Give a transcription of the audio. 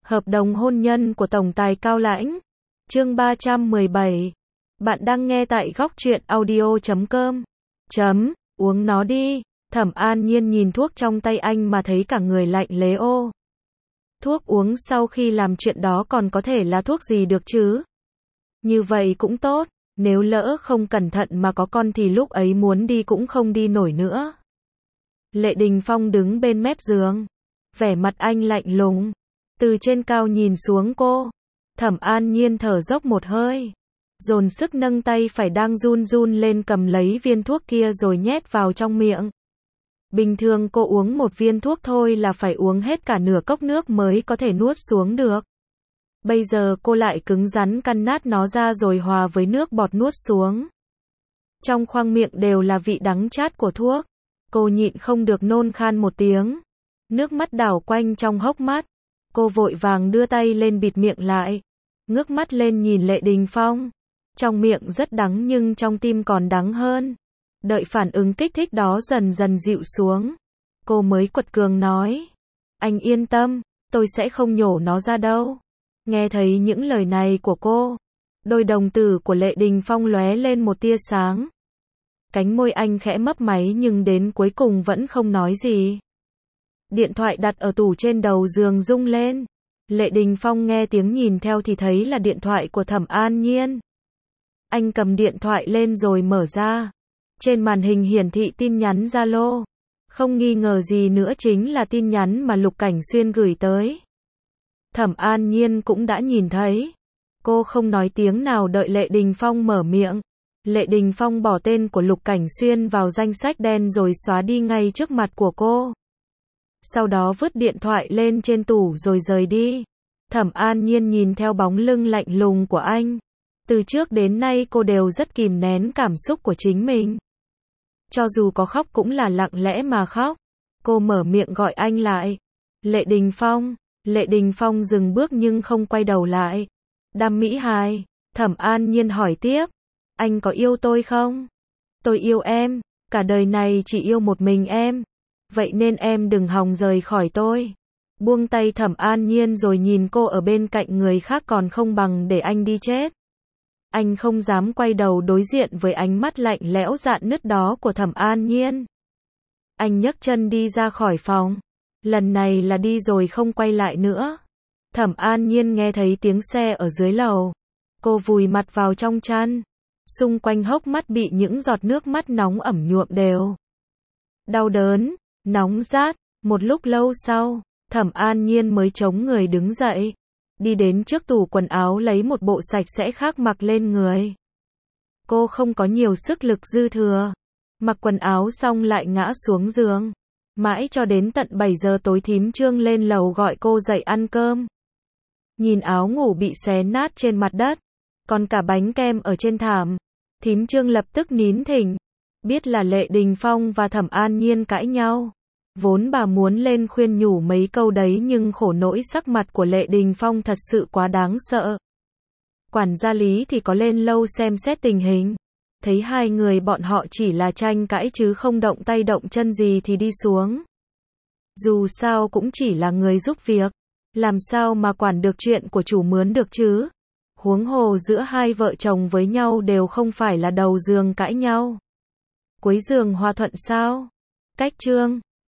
Hợp đồng hôn nhân của tổng tài Cao Lãnh. Chương 317. Bạn đang nghe tại góc truyện audio.com. Uống nó đi. Thẩm An Nhiên nhìn thuốc trong tay anh mà thấy cả người lạnh lế ô. Thuốc uống sau khi làm chuyện đó còn có thể là thuốc gì được chứ? Như vậy cũng tốt, nếu lỡ không cẩn thận mà có con thì lúc ấy muốn đi cũng không đi nổi nữa. Lệ Đình Phong đứng bên mép giường, vẻ mặt anh lạnh lùng, từ trên cao nhìn xuống cô. Thẩm An Nhiên thở dốc một hơi, dồn sức nâng tay phải đang run run lên cầm lấy viên thuốc kia rồi nhét vào trong miệng. Bình thường cô uống một viên thuốc thôi là phải uống hết cả nửa cốc nước mới có thể nuốt xuống được. Bây giờ cô lại cứng rắn căn nát nó ra rồi hòa với nước bọt nuốt xuống. Trong khoang miệng đều là vị đắng chát của thuốc. Cô nhịn không được nôn khan một tiếng. Nước mắt đảo quanh trong hốc mắt. Cô vội vàng đưa tay lên bịt miệng lại. Ngước mắt lên nhìn Lệ Đình Phong. Trong miệng rất đắng nhưng trong tim còn đắng hơn. Đợi phản ứng kích thích đó dần dần dịu xuống, cô mới quật cường nói. Anh yên tâm, tôi sẽ không nhổ nó ra đâu. Nghe thấy những lời này của cô, đôi đồng tử của Lệ Đình Phong lóe lên một tia sáng. Cánh môi anh khẽ mấp máy nhưng đến cuối cùng vẫn không nói gì. Điện thoại đặt ở tủ trên đầu giường rung lên. Lệ Đình Phong nghe tiếng nhìn theo thì thấy là điện thoại của Thẩm An Nhiên. Anh cầm điện thoại lên rồi mở ra. Trên màn hình hiển thị tin nhắn Zalo. Không nghi ngờ gì nữa chính là tin nhắn mà Lục Cảnh Xuyên gửi tới. Thẩm An Nhiên cũng đã nhìn thấy. Cô không nói tiếng nào đợi Lệ Đình Phong mở miệng. Lệ Đình Phong bỏ tên của Lục Cảnh Xuyên vào danh sách đen rồi xóa đi ngay trước mặt của cô. Sau đó vứt điện thoại lên trên tủ rồi rời đi. Thẩm An Nhiên nhìn theo bóng lưng lạnh lùng của anh. Từ trước đến nay cô đều rất kìm nén cảm xúc của chính mình. Cho dù có khóc cũng là lặng lẽ mà khóc. Cô mở miệng gọi anh lại. Lệ Đình Phong. Lệ Đình Phong dừng bước nhưng không quay đầu lại. Đam Mỹ Hài. Thẩm An Nhiên hỏi tiếp. Anh có yêu tôi không? Tôi yêu em. Cả đời này chỉ yêu một mình em. Vậy nên em đừng hòng rời khỏi tôi. Buông tay Thẩm An Nhiên rồi nhìn cô ở bên cạnh người khác còn không bằng để anh đi chết. Anh không dám quay đầu đối diện với ánh mắt lạnh lẽo rạn nứt đó của Thẩm An Nhiên. Anh nhấc chân đi ra khỏi phòng. Lần này là đi rồi không quay lại nữa. Thẩm An Nhiên nghe thấy tiếng xe ở dưới lầu. Cô vùi mặt vào trong chăn. Xung quanh hốc mắt bị những giọt nước mắt nóng ẩm nhuộm đều. Đau đớn, nóng rát. Một lúc lâu sau, Thẩm An Nhiên mới chống người đứng dậy. Đi đến trước tủ quần áo lấy một bộ sạch sẽ khác mặc lên người. Cô không có nhiều sức lực dư thừa. Mặc quần áo xong lại ngã xuống giường. Mãi cho đến tận 7 giờ tối thím Trương lên lầu gọi cô dậy ăn cơm. Nhìn áo ngủ bị xé nát trên mặt đất, còn cả bánh kem ở trên thảm. Thím Trương lập tức nín thỉnh. Biết là Lệ Đình Phong và Thẩm An Nhiên cãi nhau. Vốn bà muốn lên khuyên nhủ mấy câu đấy nhưng khổ nỗi sắc mặt của Lệ Đình Phong thật sự quá đáng sợ. Quản gia Lý thì có lên lâu xem xét tình hình. Thấy hai người bọn họ chỉ là tranh cãi chứ không động tay động chân gì thì đi xuống. Dù sao cũng chỉ là người giúp việc. Làm sao mà quản được chuyện của chủ mướn được chứ? Huống hồ giữa hai vợ chồng với nhau đều không phải là đầu giường cãi nhau. Cuối giường hòa thuận sao? Cách Trương.